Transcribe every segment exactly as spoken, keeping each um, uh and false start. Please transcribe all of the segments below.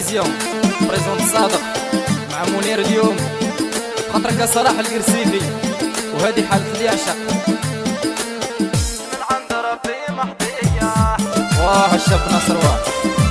بريزيدونسيون بريزون صادق مع منير اليوم خاطرك صلاح القرسيفي، وهذه حالة اللي يعشق من عند ربي محظية. واه الشاب ناصر واه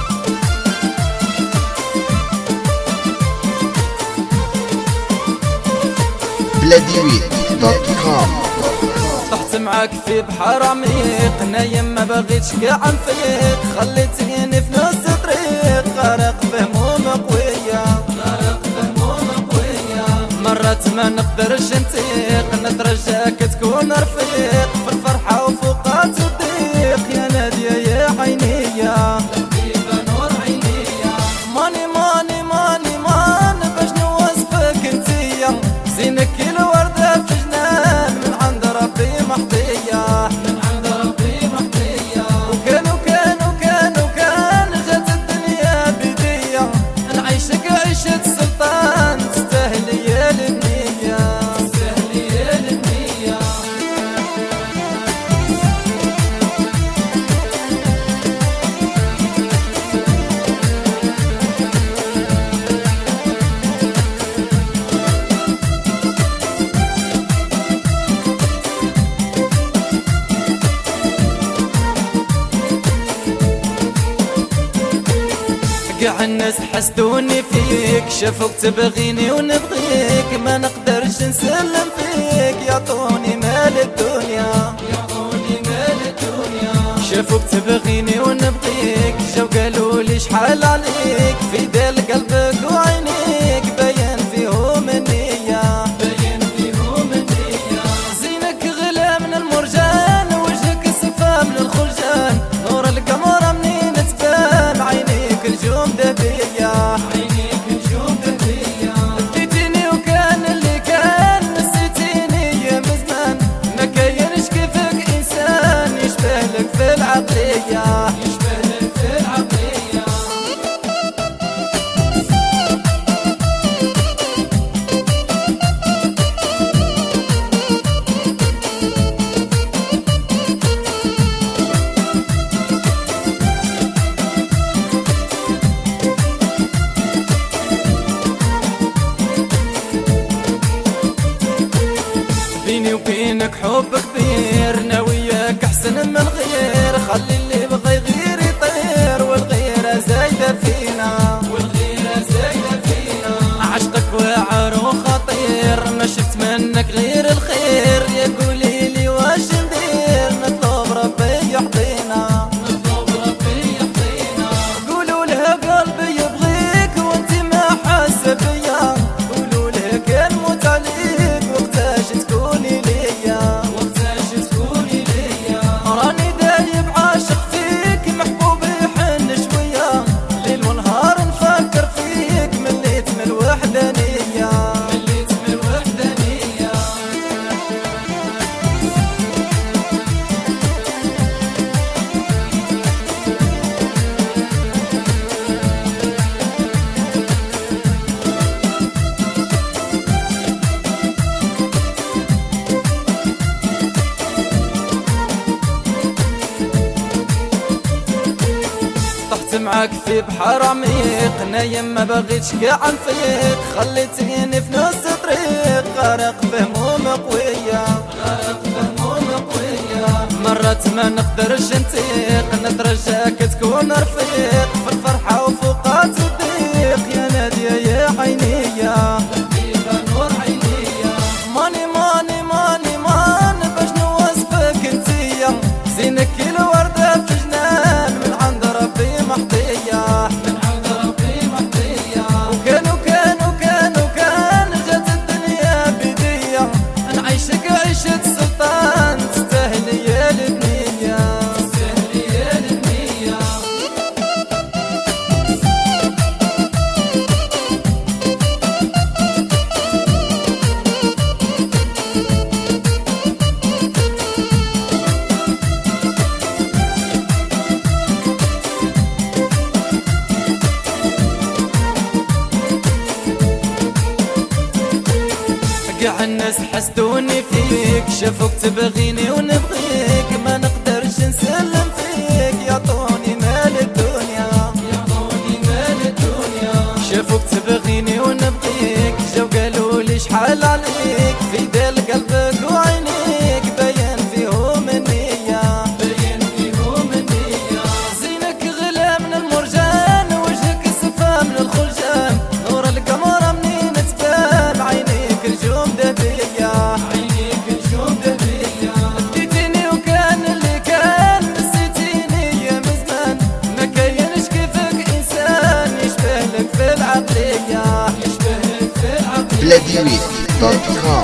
بلاديويت دوت كوم. طحت معاك في بحر عميق، نايم ما بغيتش كاع نفيق، خليتيني في نص طريق غرق بهموم قوية، غرق بهموم قوية. مرات ما نقدرش نطيق، نترجاك تكون رفيق في الفرحة وفوقات الضيق، يا نادية يا عينية لطيفة نور عينية. ماني ماني ماني مان باش نوصفك انتيا، زينك الوردة في جنان من عند ربي محظية، من عند ربي محظية. وكان وكان وكان وكان جات الدنيا بيديا، نعيشك عيشة سلطان تستاهلي يا النية، تستاهلي يا النية. قاع الناس حسدوني فيك، شافوك تبغيني ونبغيك، ما نقدرش نسلم فيك، يعطوني مال الدنيا، يعطوني مال الدنيا. شافوك تبغيني ونبغيك، جاو قالوا لي شحال عليك، في دال قلبك وعينيك باين فيهم النية، باين فيهم النية. زينك غلا من المرجان، وجهك صفا من الخرجان، نور القمر منين تبان، عينيك نجوم دبية، عينيك نجوم دبية. اديتيني وكان اللي كان، نسيتيني يا مزمان، ما كاينش كيفك انسان يشبهلك في العقلية، يشبهلك في العقلية. بيني وبينك حب كبير، ناوياك احسن من غير، خلي اللي بغى يغير يطير، والغيرة زايدة فينا، والغيرة زايدة فينا. عشقك واعر وخطير، ما شفت منك غير الخير، يا قولي لي واش ندير، نطلب ربي يحظينا، نطلب ربي يحظينا. قولوا لها قلبي يبغيك وانتي ما حاسة بيا، قولوا لها كان موت عليك وقتاش تكوني ليا، وقتاش تكوني ليا. راني دايب عاشق فيك، محبوب يحن شوية، ليل ونهار نفكر فيك، مليت من الوحدانية، مليت من الوحدانية. طحت معاك في بحر عميق، نايم ما بغيتش كاع نفيق، خليتيني في نص طريق غرق بهموم قوية، غرق بهموم قوية. مرات ما نقدرش نطيق، نترجاك تكون رفيق في الفرحة وفوقات الضيق، يا نادية يا عينية لطيفة نور عينية. ماني ماني ماني مان باش نوصفك انتيا، زينك الوردة في جنان من عند ربي محظية، من عند ربي محظية. وكان وكان وكان وكان جات الدنيا بيديا، نعيشك عيشة سلطان تستاهلي يا النية، تستاهلي يا النية. قاع الناس حسدوني فيك، شافوك تبغيني ونبغيك، ما نقدرش نسلم فيك، يعطوني مال الدنيا، يعطوني مال الدنيا. بلاديويت دوت كوم.